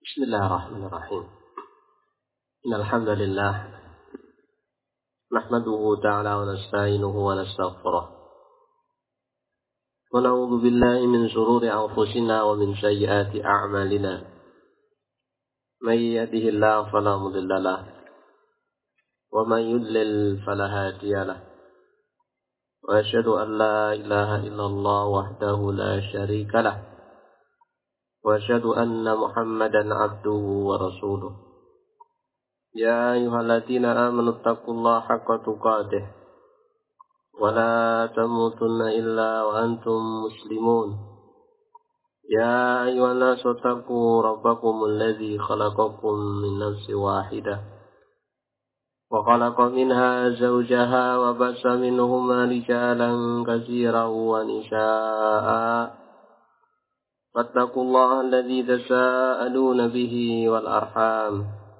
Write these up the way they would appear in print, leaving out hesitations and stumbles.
بسم الله الرحمن الرحيم إن الحمد لله نحمده تعالى ونستعينه ونستغفره ونعوذ بالله من شرور أنفسنا ومن سيئات أعمالنا من يهده الله فلا مضل له ومن يضلل فلا هادي له وأشهد أن لا إله إلا الله وحده لا شريك له وأشهد أن محمدا عبده ورسوله يا أيها الذين آمنوا اتقوا الله حق تقاته ولا تموتن إلا وأنتم مسلمون يا أيها الناس اتقوا ربكم الذي خلقكم من نفس واحدة وخلق منها زوجها وبث منهما رجالا كثيرا ونساء فاتقوا الله الذي تساءلون به والأرحام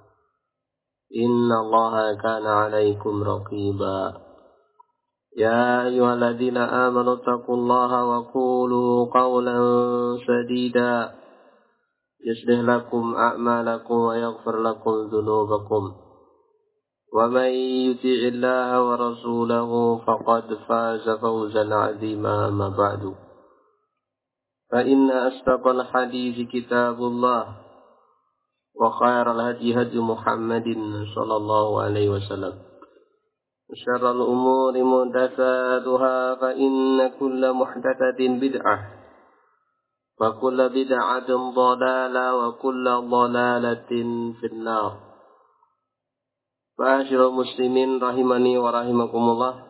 إن الله كان عليكم رقيبا يا أيها الذين آمنوا اتقوا الله وقولوا قولا سديدا يصلح لكم أعمالكم ويغفر لكم ذنوبكم ومن يطع الله ورسوله فقد فاز فوزا عظيما أما بعد فإن أصدق الحديث كتاب الله وخير الهدي هدي محمد صلى الله عليه وسلم وشر الأمور محدثاتها فإن كل محدثة بدعة وكل بدعة ضلالة وكل ضلالة في النار. Ma'asyiral muslimin rahimani wa rahimakumullah.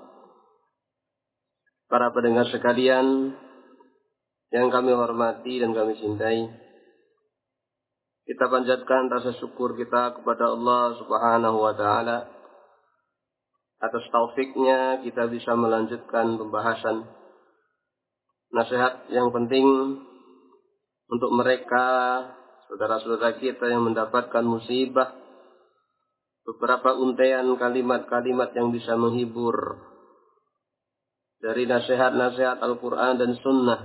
Para pendengar sekalian yang kami hormati dan kami cintai, kita panjatkan rasa syukur kita kepada Allah Subhanahu wa Ta'ala atas taufiknya kita bisa melanjutkan pembahasan nasihat yang penting untuk mereka saudara-saudara kita yang mendapatkan musibah. Beberapa untaian kalimat-kalimat yang bisa menghibur dari nasihat-nasihat Al-Quran dan Sunnah,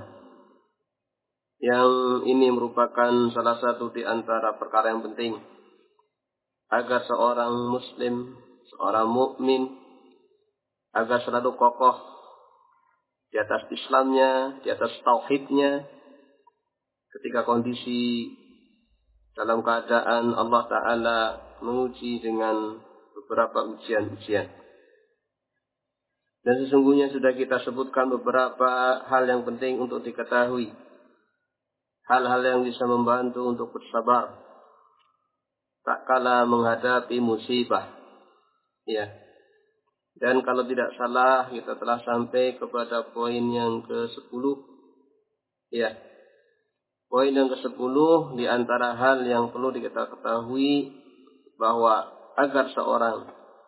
yang ini merupakan salah satu di antara perkara yang penting agar seorang muslim, seorang mukmin, agar selalu kokoh di atas Islamnya, di atas tauhidnya ketika kondisi dalam keadaan Allah Ta'ala menguji dengan beberapa ujian-ujian. Dan sesungguhnya sudah kita sebutkan beberapa hal yang penting untuk diketahui. Hal-hal yang bisa membantu untuk bersabar tak kala menghadapi musibah. Ya. Dan kalau tidak salah kita telah sampai kepada poin yang ke-10. Ya. Poin yang ke-10 di antara hal yang perlu kita ketahui bahwa agar seorang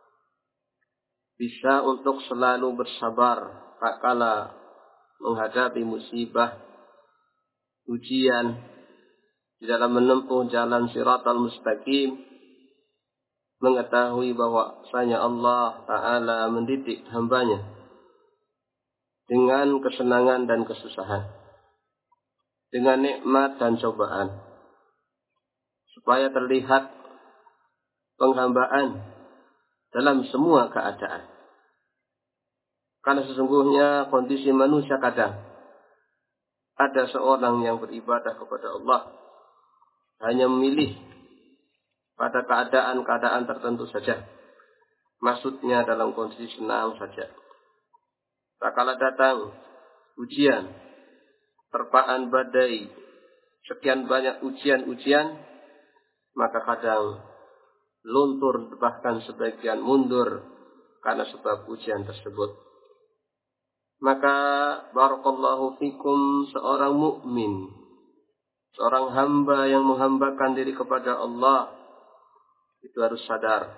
bisa untuk selalu bersabar tak kala menghadapi musibah, ujian di dalam menempuh jalan Shiratal Mustaqim, mengetahui bahwasanya Allah Ta'ala mendidik hambanya dengan kesenangan dan kesusahan, dengan nikmat dan cobaan, supaya terlihat penghambaan dalam semua keadaan. Karena sesungguhnya kondisi manusia kadang ada seorang yang beribadah kepada Allah hanya memilih pada keadaan-keadaan tertentu saja. Maksudnya dalam kondisi senang saja. Tak kala datang ujian, terpaan badai, sekian banyak ujian-ujian, maka kadang luntur bahkan sebagian mundur karena sebab ujian tersebut. Maka barakallahu fikum, seorang mukmin, seorang hamba yang menghambakan diri kepada Allah itu harus sadar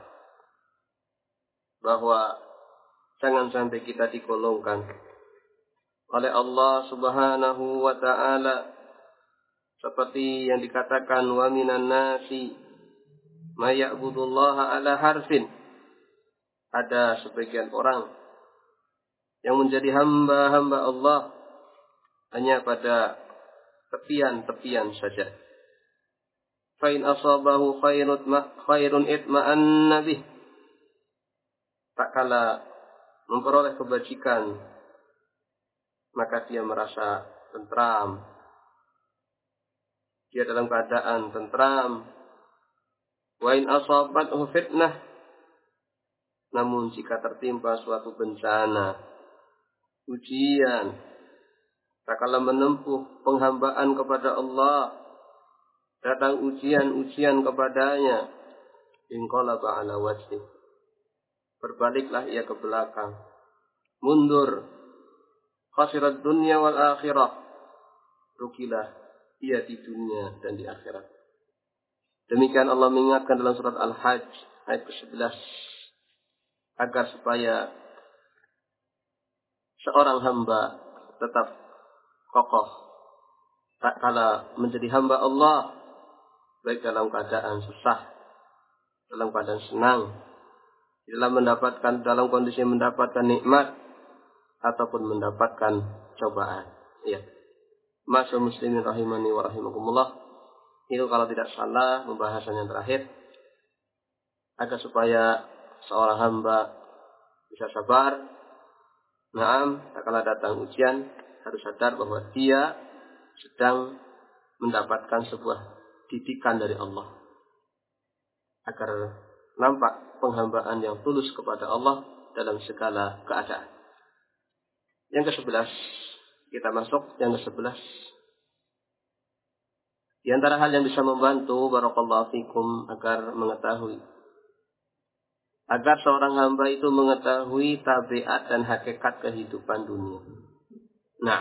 bahwa jangan sampai kita digolongkan oleh Allah Subhanahu wa Ta'ala seperti yang dikatakan wa minan nasi ma ya'budullaha ala harfin. Ada sebagian orang yang menjadi hamba-hamba Allah hanya pada tepian-tepian saja. fa in asabahu khairun itma'anna bih. Tak kala memperoleh kebajikan, maka dia merasa tentram. Dia dalam keadaan tentram. Wa in asabathu fitnah, namun jika tertimpa suatu bencana, ujian, tak kala menempuh penghambaan kepada Allah, datang ujian-ujian kepadanya, inqalaba ala wajhih, berbaliklah ia ke belakang, mundur, khasirat dunya wal akhirah, rugilah ia di dunia dan di akhirat. Demikian Allah mengingatkan dalam surat Al-Hajj ayat ke-11, agar supaya seorang hamba tetap kokoh tak kala menjadi hamba Allah, baik dalam keadaan susah, dalam keadaan senang, dalam kondisi mendapatkan nikmat ataupun mendapatkan cobaan. Ya. Ma'asyiral muslimin rahimani wa rahimakumullah. Itu kalau tidak salah pembahasan yang terakhir, agar supaya seorang hamba bisa sabar. Naam, tak kala datang ujian, harus sadar bahwa dia sedang mendapatkan sebuah didikan dari Allah, agar nampak penghambaan yang tulus kepada Allah dalam segala keadaan. Yang ke-11, kita masuk yang ke-11. Di antara hal yang bisa membantu barakallahu fikum agar seorang hamba itu mengetahui tabiat dan hakikat kehidupan dunia. Nah,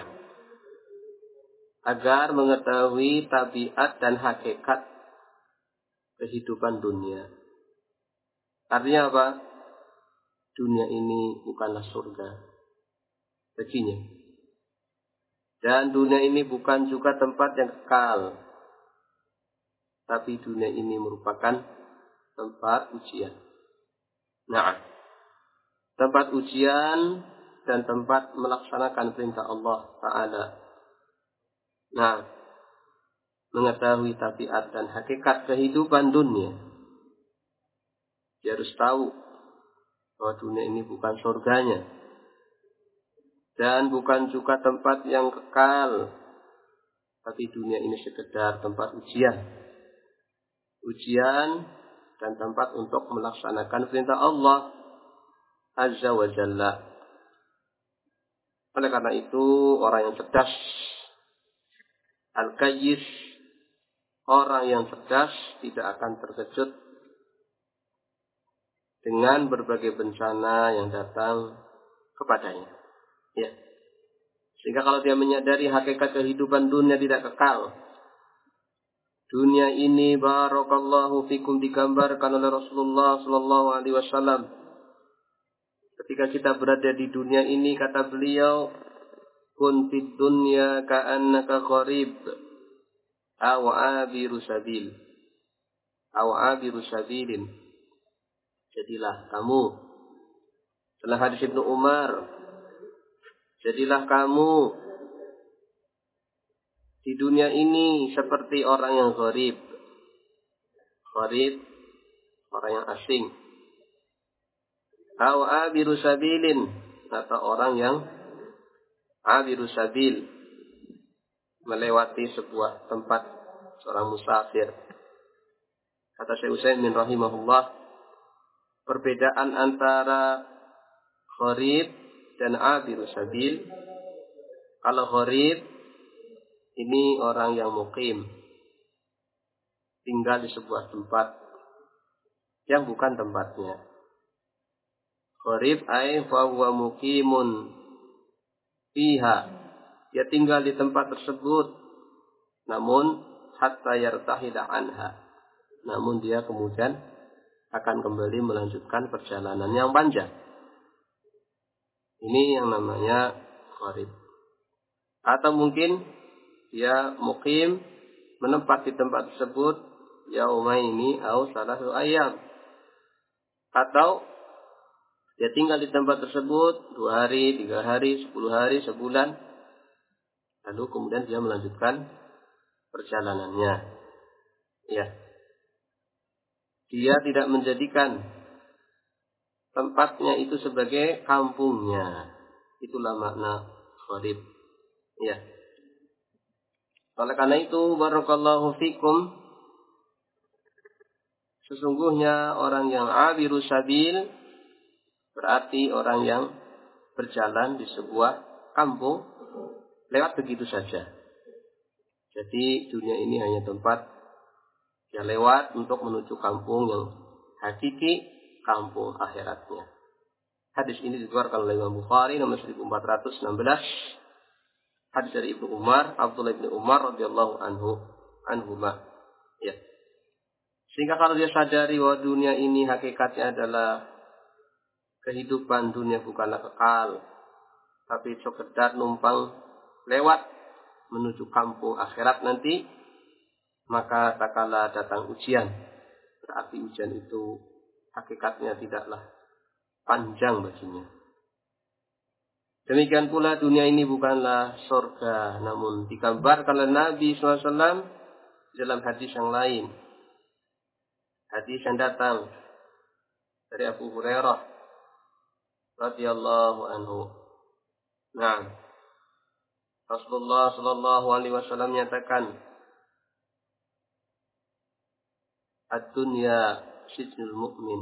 agar mengetahui tabiat dan hakikat kehidupan dunia. Artinya apa? Dunia ini bukanlah surga baginya. Dan dunia ini bukan juga tempat yang kekal. Tapi dunia ini merupakan tempat ujian. Nah, tempat ujian dan tempat melaksanakan perintah Allah Ta'ala. Nah, mengetahui tabiat dan hakikat kehidupan dunia. Dia harus tahu bahwa dunia ini bukan surganya. Dan bukan juga tempat yang kekal. Tapi dunia ini sekedar tempat ujian. Ujian dan tempat untuk melaksanakan perintah Allah Azza wa Jalla. Oleh karena itu, orang yang cerdas, al-qayyis, orang yang cerdas tidak akan terkejut dengan berbagai bencana yang datang kepadanya. Ya. Sehingga kalau dia menyadari hakikat kehidupan dunia tidak kekal, dunia ini barakallahu fikum digambarkan oleh Rasulullah sallallahu alaihi wasallam. Ketika kita berada di dunia ini, kata beliau, kun fid dunya ka'annaka gharib aw abiru sabil. Aw abiru sabilin. Jadilah kamu, dalam hadis Ibnu Umar, jadilah kamu di dunia ini seperti orang yang gharib. Gharib, orang yang asing. Aw abiru sabilin, atau orang yang abiru sabil, melewati sebuah tempat, seorang musafir. Kata Syekh Utsaimin rahimahullah, perbedaan antara gharib dan abiru sabil, kalau gharib ini orang yang muqim, tinggal di sebuah tempat yang bukan tempatnya. Gharib ay fa huwa muqimun fiha, dia tinggal di tempat tersebut, namun hatta yartahila anha, namun dia kemudian akan kembali melanjutkan perjalanan yang panjang. Ini yang namanya gharib. Atau mungkin dia muqim, menempat di tempat tersebut yaumaini au salasu ayyam, atau dia tinggal di tempat tersebut 2 hari, 3 hari, 10 hari, sebulan, lalu kemudian dia melanjutkan perjalanannya. Ya. Dia tidak menjadikan tempatnya itu sebagai kampungnya. Itulah makna gharib. Ya. Oleh karena itu, barakallahu fikum, sesungguhnya orang yang abiru sabil berarti orang yang berjalan di sebuah kampung lewat begitu saja. Jadi dunia ini hanya tempat dia lewat untuk menuju kampung yang hakiki, kampung akhiratnya. Hadis ini dikeluarkan oleh Imam Bukhari nomor 1416. Hadis dari Ibnu Umar, Abdullah bin Umar radhiyallahu anhuma. Ya. Sehingga kalau dia sadari bahwa dunia ini hakikatnya adalah kehidupan dunia bukanlah kekal, tapi sekedar numpang lewat menuju kampung akhirat nanti, maka tak kala datang ujian, berarti ujian itu hakikatnya tidaklah panjang baginya. Demikian pula dunia ini bukanlah surga, namun digambarkan oleh Nabi SAW dalam hadis yang lain. Hadis yang datang dari Abu Hurairah radhiyallahu anhu. Nah, Rasulullah sallallahu alaihi wasallam menyatakan, "Ad-dunya sijnul mu'min."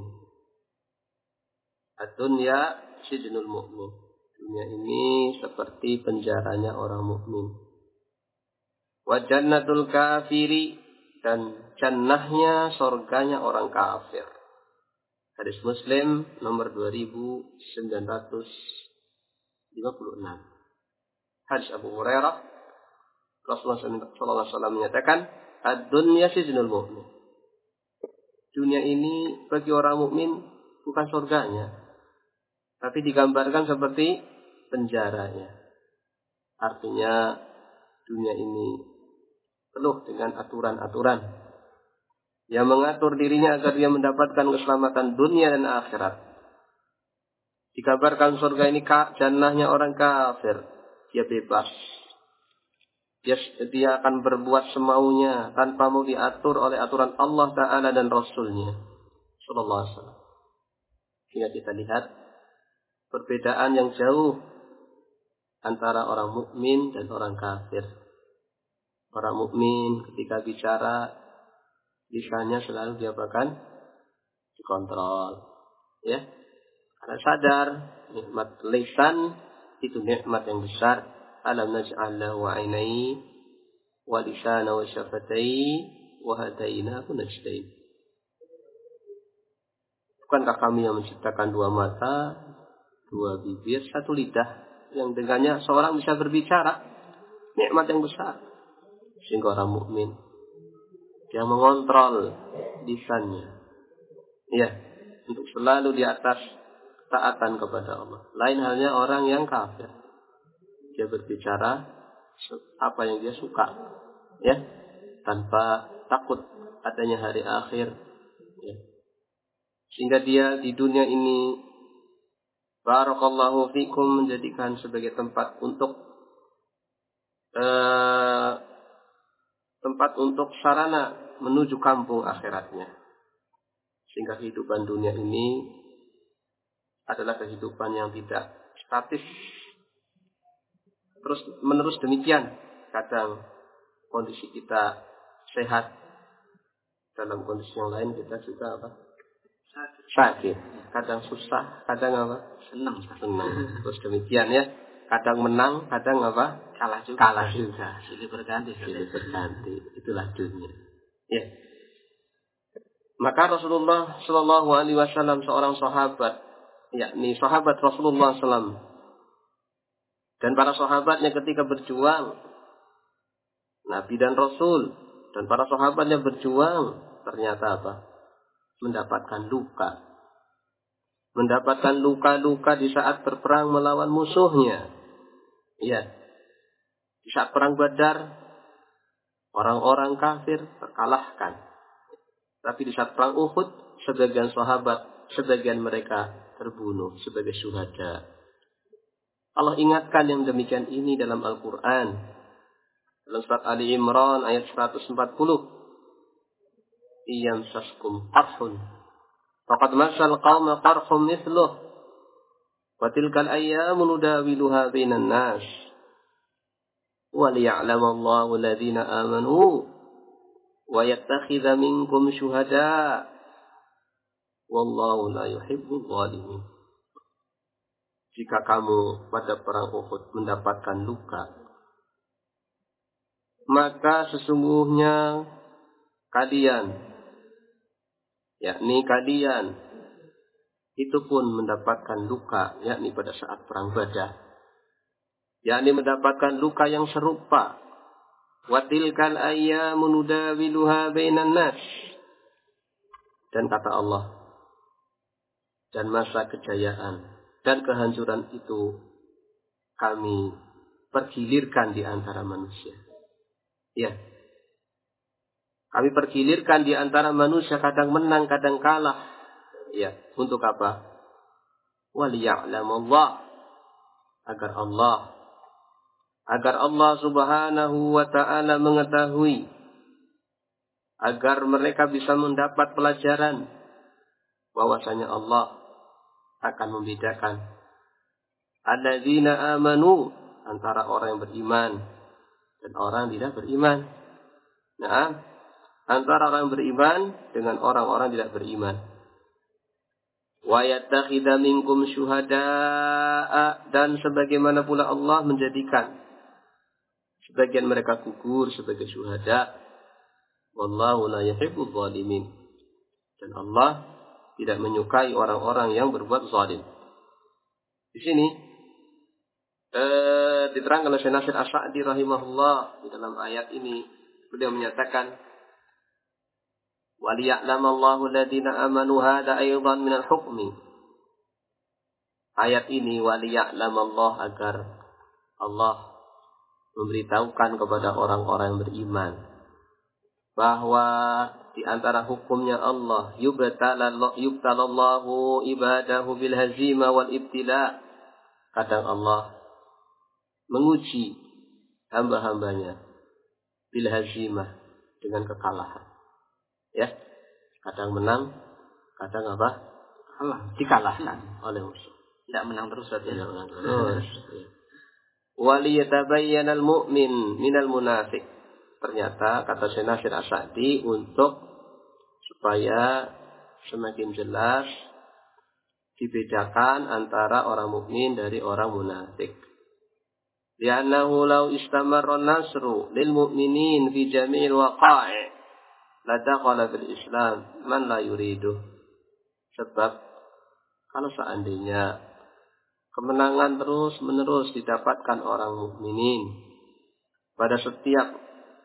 Ad-dunya sijnul mu'min. Dunia ini seperti penjaranya orang mukmin. Wa jannatul kafiri, dan jannahnya, surganya orang kafir. Hadis Muslim nomor 2956. Hadis Abu Hurairah, Rasulullah SAW menyatakan, ad-dunya sijnul mu'min. Dunia ini bagi orang mukmin bukan surganya, tapi digambarkan seperti penjaranya. Artinya dunia ini penuh dengan aturan-aturan yang mengatur dirinya agar dia mendapatkan keselamatan dunia dan akhirat. Dikabarkan surga ini jannahnya orang kafir. Dia bebas. Dia akan berbuat semaunya tanpa mau diatur oleh aturan Allah Ta'ala dan Rasulnya Sallallahu Alaihi Wasallam. Sehingga kita lihat perbedaan yang jauh antara orang mukmin dan orang kafir. Orang mukmin ketika bicara, lisannya selalu diapakan? Dikontrol. Ya. Karena sadar nikmat lisan itu nikmat yang besar. Alam naj'al lahu 'ainai wa lisana wa syafatai wa hadainahu najdain. Bukankah kami yang menciptakan dua mata, dua bibir, satu lidah, yang dengannya seorang bisa berbicara? Nikmat yang besar. Sehingga orang mukmin dia mengontrol lisannya, ya, untuk selalu di atas taatan kepada Allah. Lain halnya orang yang kafir, dia berbicara apa yang dia suka, ya, tanpa takut adanya hari akhir, ya. Sehingga dia di dunia ini, barakallahu fikum, menjadikan sebagai tempat untuk sarana menuju kampung akhiratnya. Sehingga kehidupan dunia ini adalah kehidupan yang tidak statis. Terus menerus demikian. Kadang kondisi kita sehat, dalam kondisi yang lain kita juga apa? Sakit. Kadang susah, kadang apa? Senang. Terus demikian ya. Kadang menang, kadang apa? Kalah juga. Silih berganti. Itulah dunia. Ya. Maka Rasulullah Shallallahu Alaihi Wasallam, seorang sahabat, yakni sahabat Rasulullah SAW, dan para sahabatnya ketika berjuang, Nabi dan Rasul dan para sahabatnya berjuang, ternyata apa? Mendapatkan luka di saat berperang melawan musuhnya. Ya, di saat perang Badar, orang-orang kafir terkalahkan. Tapi di saat perang Uhud, sebagian sahabat, sebagian mereka terbunuh sebagai syuhada. Allah ingatkan yang demikian ini dalam Al-Quran. Dalam surat Ali Imran ayat 140. iyamsaskum qarhun faqad massal qauma qarhum mithluh wa tilkal ayyamu nudawiluha bainan nas wa liya'lamallahu alladhina amanu wa yattakhidha minkum syuhada wallahu la yuhibbul zalimin. Jika kamu pada perang Uhud mendapatkan luka, maka sesungguhnya kalian, yakni kalian itu pun mendapatkan luka, yakni pada saat perang Badar, yakni mendapatkan luka yang serupa. Wa tilkal ayyamu nudawiluha bainan nas. Dan kata Allah, dan masa kejayaan dan kehancuran itu kami pergilirkan di antara manusia. Ya. Kami pergilirkan di antara manusia, kadang menang, kadang kalah. Ya, untuk apa? Waliya'lamallah, agar Allah Subhanahu wa ta'ala mengetahui, agar mereka bisa mendapat pelajaran bahwasanya Allah akan membedakan alladzina amanu, antara orang yang beriman dan orang yang tidak beriman. Nah, antara orang yang beriman dengan orang-orang yang tidak beriman. Wa yattakhidha minkum syuhada'a, dan sebagaimana pula Allah menjadikan sebagian mereka gugur sebagai syuhada. Wallahu la yuhibbul zalimin. Dan Allah tidak menyukai orang-orang yang berbuat zalim. Di sini diterangkan oleh Syekh Nasir As-Sa'di rahimahullah di dalam ayat ini, beliau menyatakan وَلِيَعْلَمَ الَّذِينَ آمَنُوا هَذَا أَيْضًا مِنَ الْحُكْمِ. Ayat ini وَلِيَعْلَمَ اللَّهُ, agar Allah memberitahukan kepada orang-orang yang beriman bahwa di antara hukumnya Allah yubtalallahu ibadahu bil hazima wal ibtila. Kadang Allah menguji hamba-hambanya bil hazimah, dengan kekalahan. Ya, kadang menang, kadang apa? Kalah, dikalahkan oleh musuh. Tidak menang terus saja. Tidak menang terus. Waliyatabayyana al-mu'min minal munafiq. Ternyata kata Syekh Nasir As-Sa'di, untuk supaya semakin jelas dibedakan antara orang mukmin dari orang munafik. Li'annahu law istamarra an-nasru lil mu'minin fi jami'il waqa'i' la dakhala bil Islam man la yuridu. Sebab kalau seandainya kemenangan terus-menerus didapatkan orang mukminin pada setiap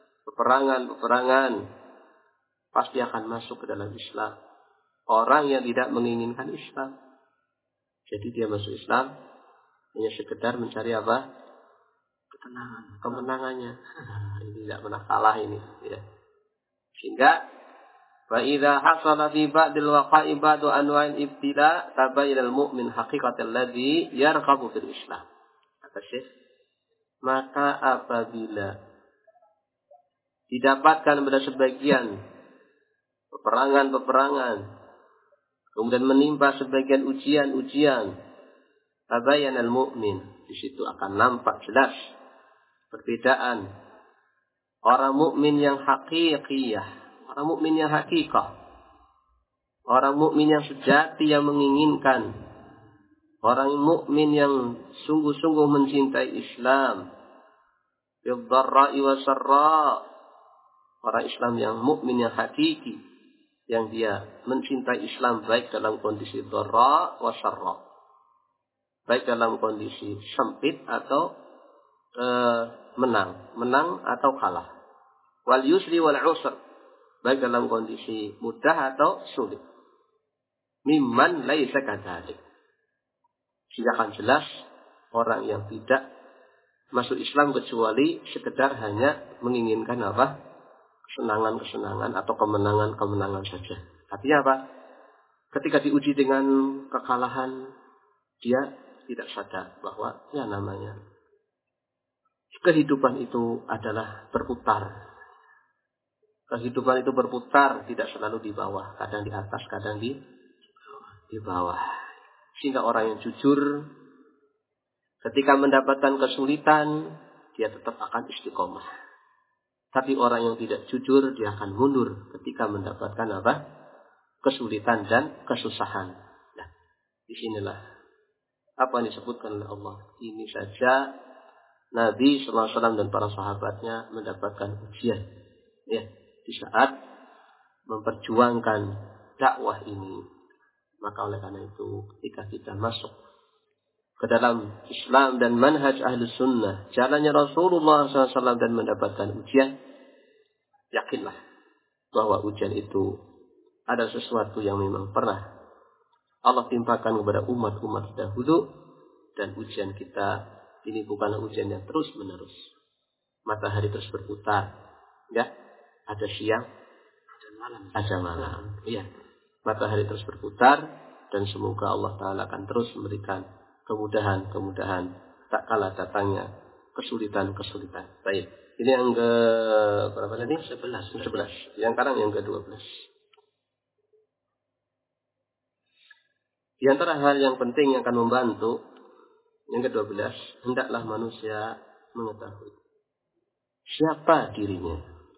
peperangan, pasti akan masuk ke dalam Islam orang yang tidak menginginkan Islam. Jadi dia masuk Islam hanya sekedar mencari apa? Ketenangan, kemenangannya. Ini tidak pernah kalah ini, ya. Sehingga fa idza hasala fi ba'dil waqa'i ba'du anwa'il ibtila tabayyana al-mu'min haqiqatal ladzi yarqabu fil Islam. Kata Syekh, maka apabila didapatkan pada sebagian peperangan, kemudian menimpa sebagian ujian, tabayyana al-mu'min, di situ akan nampak jelas perbedaan orang mukmin yang hakikiyah, orang mukmin yang hakikah, orang mukmin yang sejati yang menginginkan, orang mukmin yang sungguh-sungguh mencintai Islam, bidh-dharra'i wasarra, orang Islam yang mukmin yang hakiki, yang dia mencintai Islam baik dalam kondisi dharra wasarra, baik dalam kondisi sempit atau menang atau kalah, wal yusri wal usr, baik dalam kondisi mudah atau sulit. Mimman laisa kadzalik. Sehingga akan jelas orang yang tidak masuk Islam kecuali sekedar hanya menginginkan apa? Kesenangan atau kemenangan saja. Artinya apa? Ketika diuji dengan kekalahan, dia tidak sadar bahwa ya namanya kehidupan itu adalah berputar. Kehidupan itu berputar, tidak selalu di bawah, kadang di atas, kadang di bawah. Sehingga orang yang jujur ketika mendapatkan kesulitan, dia tetap akan istiqomah. Tapi orang yang tidak jujur, dia akan mundur ketika mendapatkan apa? Kesulitan dan kesusahan. Nah, disinilah apa yang disebutkan oleh Allah. Ini saja Nabi SAW dan para sahabatnya mendapatkan ujian. Ya, di saat memperjuangkan dakwah ini. Maka oleh karena itu, ketika kita masuk ke dalam Islam dan manhaj Ahlus Sunnah, jalannya Rasulullah SAW dan mendapatkan ujian, yakinlah bahwa ujian itu ada sesuatu yang memang pernah Allah timpakan kepada umat-umat dahulu, dan ujian kita ini bukanlah ujian yang terus menerus. Matahari terus berputar, ya, ada siang, ada malam, iya. Matahari terus berputar, dan semoga Allah Ta'ala akan terus memberikan kemudahan-kemudahan tak kalah datangnya kesulitan-kesulitan. Baik, ini yang ke berapa tadi? 11. Yang sekarang yang ke-12. Di antara hal yang penting yang akan membantu, yang ke-12, hendaklah manusia mengetahui siapa dirinya.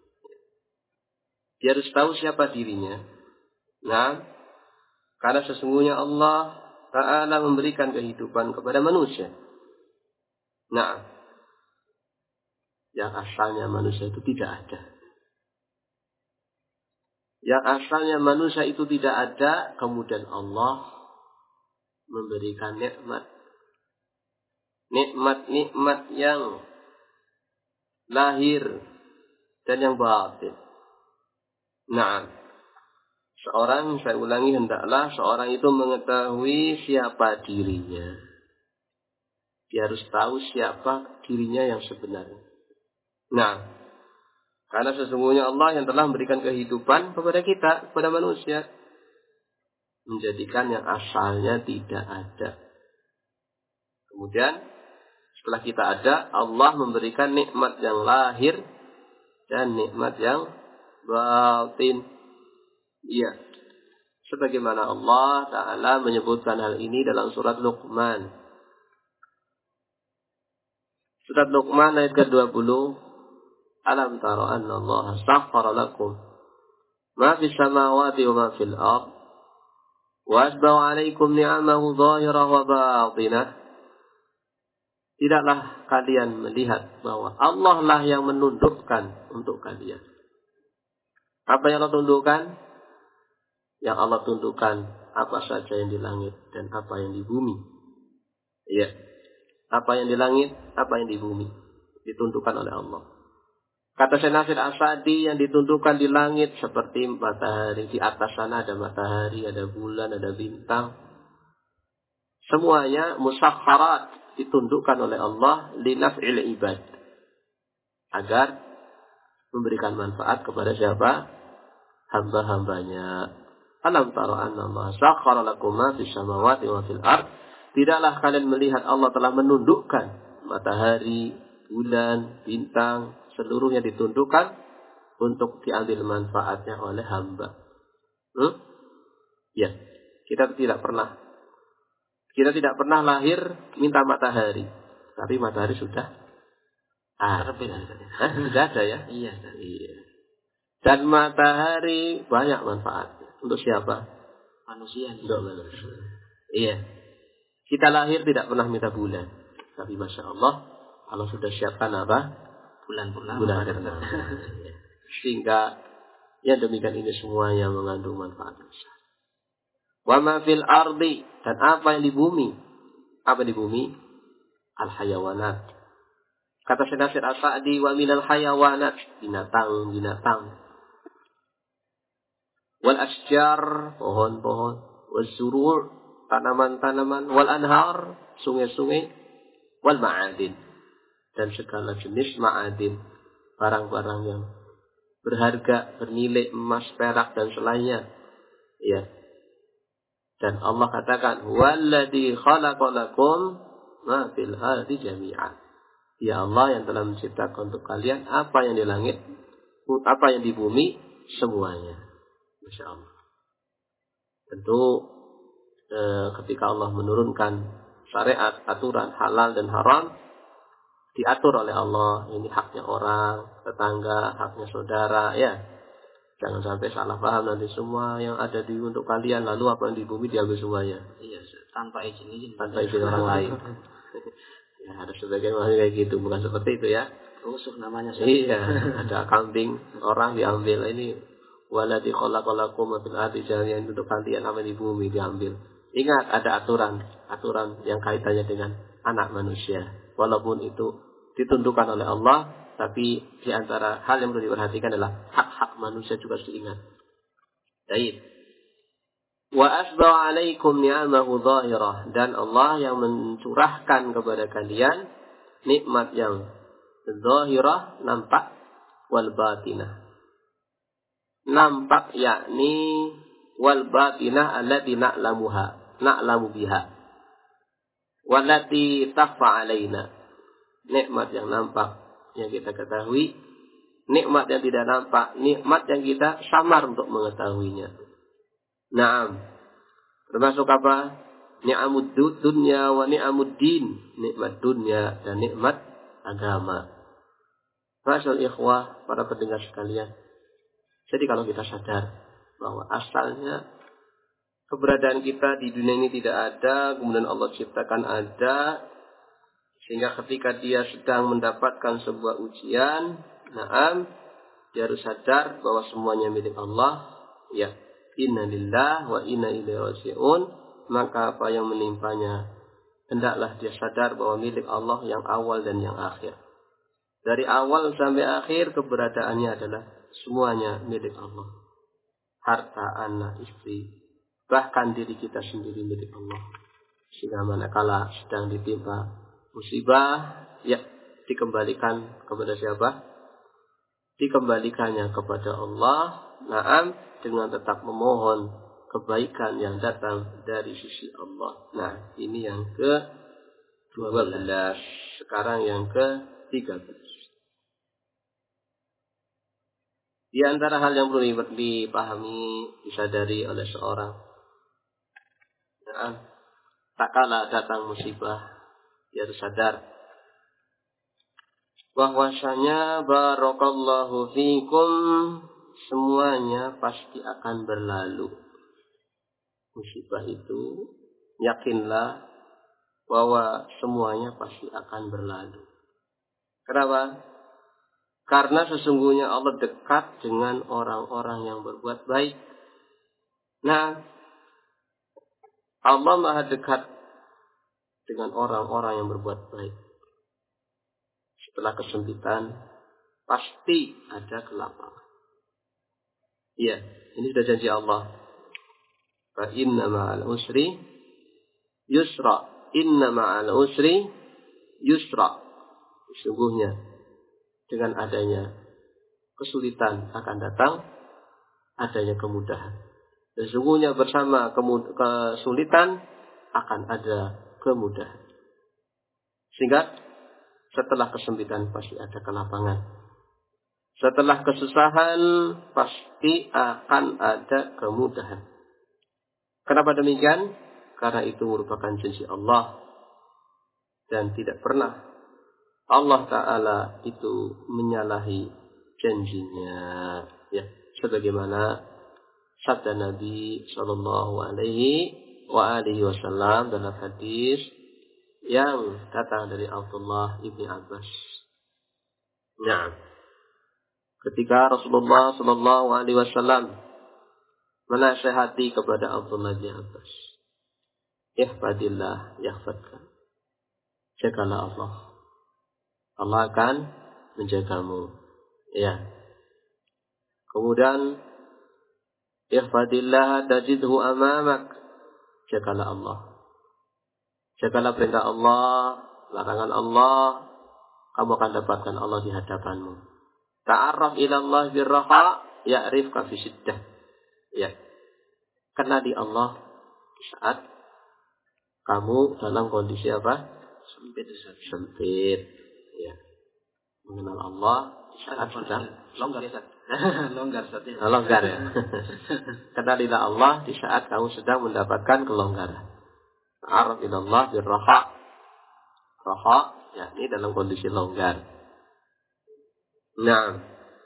Dia harus tahu siapa dirinya. Nah, karena sesungguhnya Allah Ta'ala memberikan kehidupan kepada manusia. Nah, yang asalnya manusia itu tidak ada. Yang asalnya manusia itu tidak ada, kemudian Allah memberikan nikmat. Nikmat-nikmat yang lahir dan yang batin. Nah, saya ulangi, hendaklah seorang itu mengetahui siapa dirinya. Dia harus tahu siapa dirinya yang sebenarnya. Nah, karena sesungguhnya Allah yang telah memberikan kehidupan kepada kita, kepada manusia, menjadikan yang asalnya tidak ada. Kemudian setelah kita ada, Allah memberikan nikmat yang lahir dan nikmat yang batin. Iya. Sebagaimana Allah Ta'ala menyebutkan hal ini dalam surat Luqman. Surat Luqman ayat ke-20. Alam tara anna Allah sakhkhara lakum ma fis samawati wa ma fil ardh wa asbagha 'alaikum ni'amahu dhahirah wa batinah. Tidaklah kalian melihat bahwa Allah lah yang menundukkan untuk kalian. Apa yang Allah tundukkan? Yang Allah tundukkan apa saja yang di langit dan apa yang di bumi. Iya. Apa yang di langit, apa yang di bumi. Ditundukkan oleh Allah. Kata Syekh Nasir As-Sa'di, yang ditundukkan di langit seperti matahari. Di atas sana ada matahari, ada bulan, ada bintang. Semuanya musakharat, ditundukkan oleh Allah linaf'il ibad, agar memberikan manfaat kepada siapa? Hamba-hambanya. Alam tara anna Allah sakhkhara lakum ma fis samawati wa fil ardh. Tidaklah kalian melihat Allah telah menundukkan matahari, bulan, bintang, seluruhnya ditundukkan untuk diambil manfaatnya oleh hamba. Ya, kita tidak pernah lahir minta matahari, tapi matahari sudah sudah ada ya. Iya. Dan matahari banyak manfaatnya. Untuk siapa? Manusia. Untuk manusia. Iya. Kita lahir tidak pernah minta bulan, tapi masya Allah, Allah sudah siapkan apa? Bulan purnama. Sehingga yang demikian ini semua yang mengandung manfaat besar. Wa ma fil ardi, dan apa yang di bumi. Apa di bumi? Al-hayawanat. Kata Syekh Nasir As-Sa'di, wa minal hayawanat, binatang-binatang. Wal asjar, pohon-pohon. Wal zuru', tanaman-tanaman. Wal anhar, sungai-sungai. Wal ma'adin, dan segala jenis ma'adin, barang-barang yang berharga, bernilai, emas, perak, dan selainnya. Ya. Dan Allah katakan, walladzi khalaqalakum ma fil ardi jami'an. Ya Allah yang telah menciptakan untuk kalian apa yang di langit apa yang di bumi semuanya. Masya Allah. Tentu ketika Allah menurunkan syariat, aturan halal dan haram, diatur oleh Allah. Ini haknya orang, tetangga, haknya saudara, ya. Jangan sampai salah paham nanti semua yang ada di untuk kalian, lalu apa yang di bumi diambil semuanya. Iya, tanpa izin. Tanpa izin orang lain. Ya, ada sebagian orang kayak gitu, bukan seperti itu ya. Rusuh namanya. Iya, ada kambing orang diambil. Ini waladi khalaqalakum fil ardi jami'an, untuk kalian apa di bumi diambil. Ingat ada aturan yang kaitannya dengan anak manusia. Walaupun itu ditentukan oleh Allah, tapi di antara hal yang perlu diperhatikan adalah hak-hak manusia juga harus diingat. Baik. Wa asba' 'alaikum ni'amahu dhahirah, dan Allah yang mencurahkan kepada kalian nikmat yang zahirah, nampak, wal batinah. Nampak yakni wal batinah allati na'lamu biha. Wallati takhfa 'alaina. Nikmat yang nampak yang kita ketahui, nikmat yang tidak nampak, nikmat yang kita samar untuk mengetahuinya. Naam. Termasuk apa? Ni'amud dunya wa ni'amud din. Nikmat dunia dan nikmat agama. Masyaallah ikhwah, para pendengar sekalian. Jadi kalau kita sadar bahwa asalnya keberadaan kita di dunia ini tidak ada, kemudian Allah ciptakan ada, sehingga ketika dia sedang mendapatkan sebuah ujian, naam, dia harus sadar bahwa semuanya milik Allah. Ya, inna lillah wa inna ilaihi raji'un. Maka apa yang menimpanya, hendaklah dia sadar bahwa milik Allah yang awal dan yang akhir. Dari awal sampai akhir keberadaannya adalah semuanya milik Allah. Harta, anak, istri, bahkan diri kita sendiri milik Allah. Sehingga manakala sedang ditimpa musibah, ya, dikembalikan kepada siapa? Dikembalikannya kepada Allah, naam, dengan tetap memohon kebaikan yang datang dari sisi Allah. Nah, ini yang ke-12. Sekarang yang ke-13. Di antara hal yang perlu dipahami, disadari oleh seorang, nah, tak kala datang musibah, dia harus sadar bahwasanya barakallahu fikum, semuanya pasti akan berlalu. Musibah itu, yakinlah bahwa semuanya pasti akan berlalu. Kenapa? Karena sesungguhnya Allah dekat dengan orang-orang yang berbuat baik. Nah, Allah maha dekat dengan orang-orang yang berbuat baik. Setelah kesempitan, pasti ada kelapangan. Iya, ini sudah janji Allah. Fa inna ma'al usri yusra. Inna ma'al usri yusra. Sesungguhnya dengan adanya kesulitan akan datang adanya kemudahan. Sesungguhnya bersama kesulitan akan ada kemudahan. Sehingga setelah kesempitan pasti ada kelapangan. Setelah kesusahan pasti akan ada kemudahan. Kenapa demikian? Karena itu merupakan janji Allah. Dan tidak pernah Allah Ta'ala itu menyalahi janjinya. Ya, sebagaimana sabda Nabi Sallallahu Alaihi Wasallam dalam hadis yang datang dari Abdullah ibni Abbas. Nah, ketika Rasulullah Sallallahu Alaihi Wasallam menasihati kepada Abdullah bin Abbas, ihfadillah yahfadka, jagalah Allah, Allah akan menjagamu. Ya. Kemudian ihfadillah tajidhu amamak, jagalah Allah, jagalah perintah Allah, larangan Allah, kamu akan dapatkan Allah di hadapanmu. Ta'arraf ila Allah birraha ya'rifka fi syiddah. Ya. Kenali Allah di saat kamu dalam kondisi apa? Sempit. Ya. Mengenal Allah di saat sedang longgar. Longgar saat ini. Longgar ya. Kenalilah Allah di saat kamu sedang mendapatkan kelonggaran. Araf ilallah birraha. Raha, yakni dalam kondisi longgar. Nah,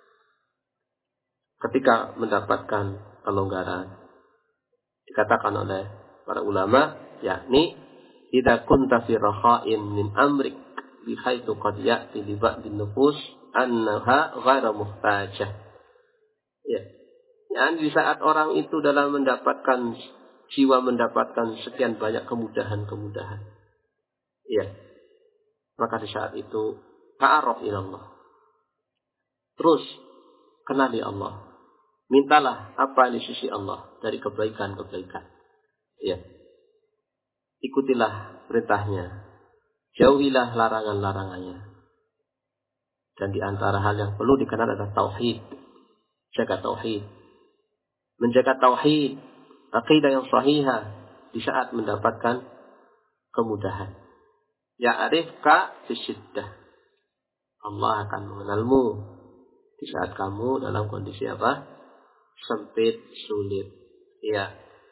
ketika mendapatkan kelonggaran, dikatakan oleh para ulama, yakni idza kunta fi raha'in min amrik bihaitsu qad ya'ti li ba'din nufus annaha ghairu muhtajah. Ya. Di saat orang itu dalam mendapatkan jiwa mendapatkan sekian banyak kemudahan-kemudahan. Ya. Maka di saat itu ta'aruf ilallah. Terus kenali Allah. Mintalah apa di sisi Allah dari kebaikan-kebaikan. Ya. Ikutilah perintahnya. Jauhilah larangan-larangannya. Dan di antara hal yang perlu dikenal adalah tauhid. Jaga tauhid. Menjaga tauhid, aqidah yang sahihah di saat mendapatkan kemudahan. Ya'rifka fisyiddah. Allah akan mengenalmu di saat kamu dalam kondisi apa? Sempit, sulit. Ya.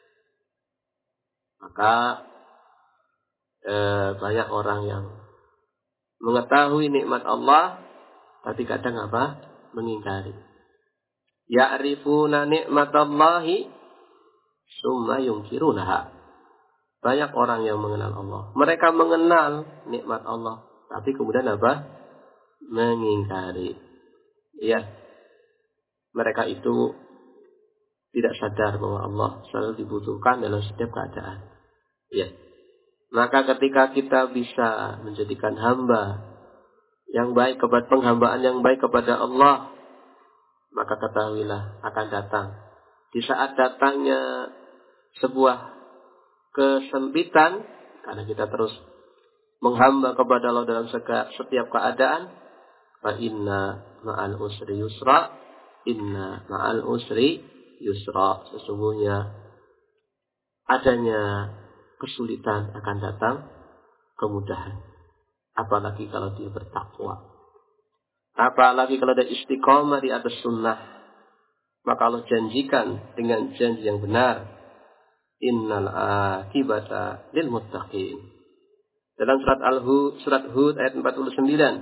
Maka banyak orang yang mengetahui nikmat Allah, tapi kadang apa? Mengingkari. Ya'rifuna nikmatallahi summa yungkirunaha. Banyak orang yang mengenal Allah. Mereka mengenal nikmat Allah, tapi kemudian apa? Mengingkari. Ya. Mereka itu tidak sadar bahwa Allah selalu dibutuhkan dalam setiap keadaan. Ya. Maka ketika kita bisa menjadikan hamba yang baik kepada penghambaan yang baik kepada Allah, maka ketahuilah akan datang. Di saat datangnya sebuah kesempitan, karena kita terus menghamba kepada Allah dalam setiap keadaan, fa inna ma'al usri yusra, inna ma'al usri yusra. Sesungguhnya adanya kesulitan akan datang kemudahan. Apalagi kalau dia bertakwa. Apalagi kalau ada istiqomah di atas sunnah. Maka Allah janjikan dengan janji yang benar. Innal akibata lil muttaqin. Dalam surat Hud ayat 49.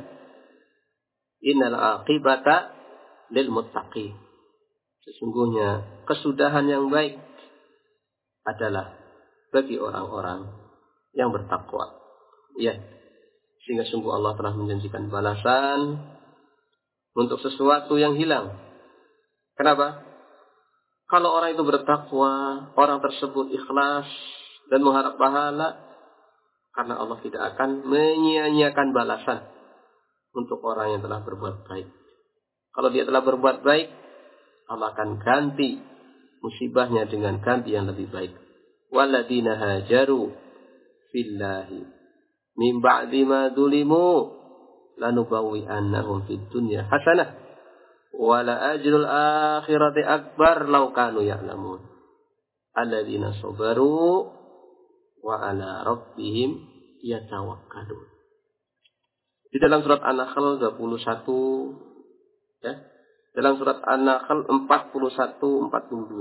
Innal akibata lil muttaqin. Sesungguhnya kesudahan yang baik adalah bagi orang-orang yang bertakwa. Ya. Sehingga sungguh Allah telah menjanjikan balasan untuk sesuatu yang hilang. Kenapa? Kalau orang itu bertakwa, orang tersebut ikhlas dan mengharap pahala, karena Allah tidak akan menyia-nyiakan balasan untuk orang yang telah berbuat baik. Kalau dia telah berbuat baik, Allah akan ganti musibahnya dengan ganti yang lebih baik. Walladzina hajaru fillahi min ba'di ma dzulimu lanubawwi'annahum fid dunya hasanah. Wala ajrul akhirati akbar law kanu ya'lamun. Alladzina sabaru wa ala rabbihim yatawakkalun. Di dalam surat An-Nahl 21 ya. Dalam surat An-Nahl 41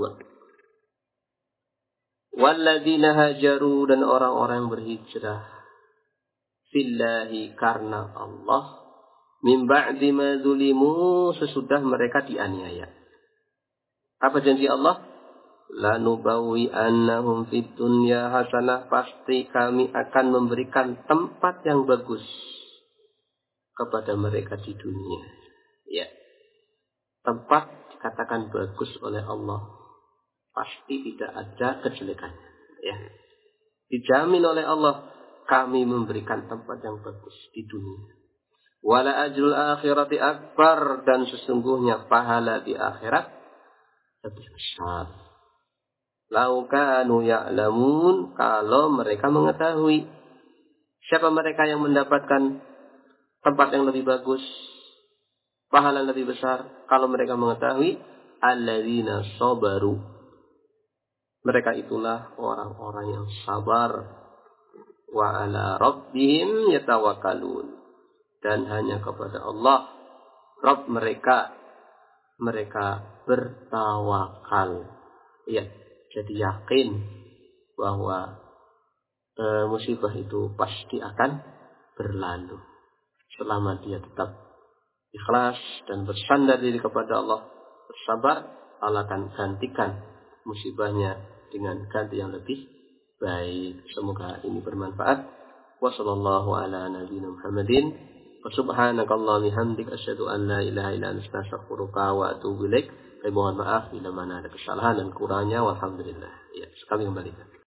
42. Walladzina hajaru, dan orang-orang yang berhijrah fillahi karena Allah, min ba'di ma dzulimu, sesudah mereka dianiaya. Apa janji Allah? Lanubawwi'annahum fid dunya hasanah, pasti kami akan memberikan tempat yang bagus kepada mereka di dunia. Ya. Tempat dikatakan bagus oleh Allah, pasti tidak ada kejelekannya. Ya. Dijamin oleh Allah, kami memberikan tempat yang bagus di dunia. Wala ajrul akhirati akbar, dan sesungguhnya pahala di akhirat lebih besar. Lau kanu ya'lamun, kalau mereka mengetahui. Siapa mereka yang mendapatkan tempat yang lebih bagus, pahala yang lebih besar? Kalau mereka mengetahui, alladzina sabaru. Mereka itulah orang-orang yang sabar. Wa ala rabbihim yatawakkalun. Dan hanya kepada Allah, Rabb mereka, mereka bertawakal. Ya, jadi yakin bahwa musibah itu pasti akan berlalu selama dia tetap ikhlas dan bersandar diri kepada Allah, bersabar. Allah akan gantikan musibahnya dengan ganti yang lebih baik. Semoga ini bermanfaat. Wassallallahu ala nabiyina Muhammadin wa subhanakallahumma bihamdika asyhadu an la ilaha illa anta astaghfiruka wa atubu ilaik. Mohon maaf bila mana ada kesalahan dan kurangnya. Walhamdulillah. Ya, sekali kembali.